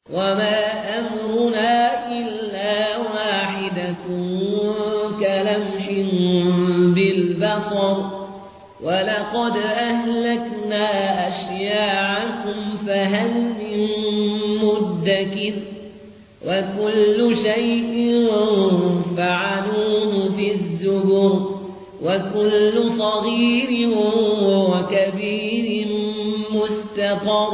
وما أمرنا إلا واحدة كلمح بالبصر ولقد أهلكنا أشياعكم فهل من مدكر وكل شيء فعلوه في الزبر وكل صغير وكبير مستقر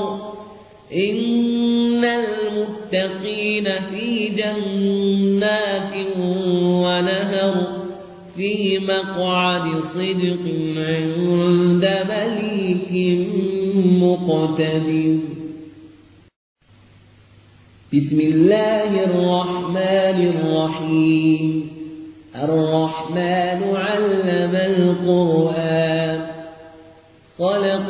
إن المتقين في جنات ونهر في مقعد صدق عند مليك مقتدر. بسم الله الرحمن الرحيم. الرحمن علم القرآن خلق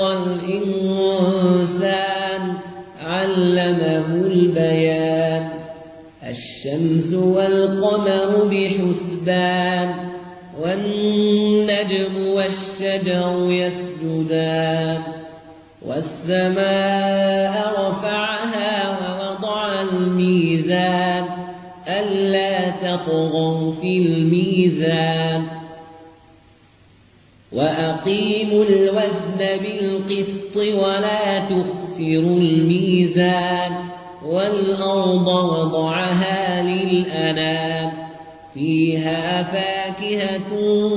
الإنسان علمه البيان الشمس والقمر بحسبان والنجم والشجر يسجدان والسماء رفعها ووضع الميزان ألا تطغوا في الميزان وأقيموا الوزن بالقسط ولا تخسروا الميزان والأرض وضعها للأنام فيها فاكهة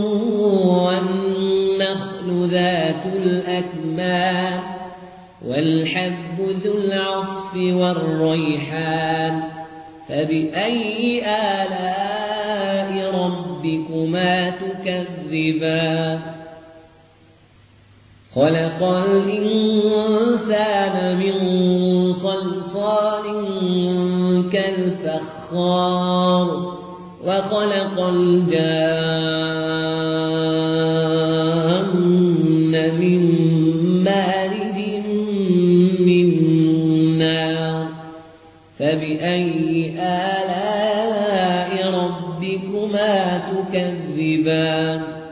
والنخل ذات الأكمام والحب ذو العصف والريحان فبأي آلاء ربكما تكذبان خلق الإنسان من صلصال كالفخار وخلق الجان من مارج من نار فبأي آلاء ربكما تكذبان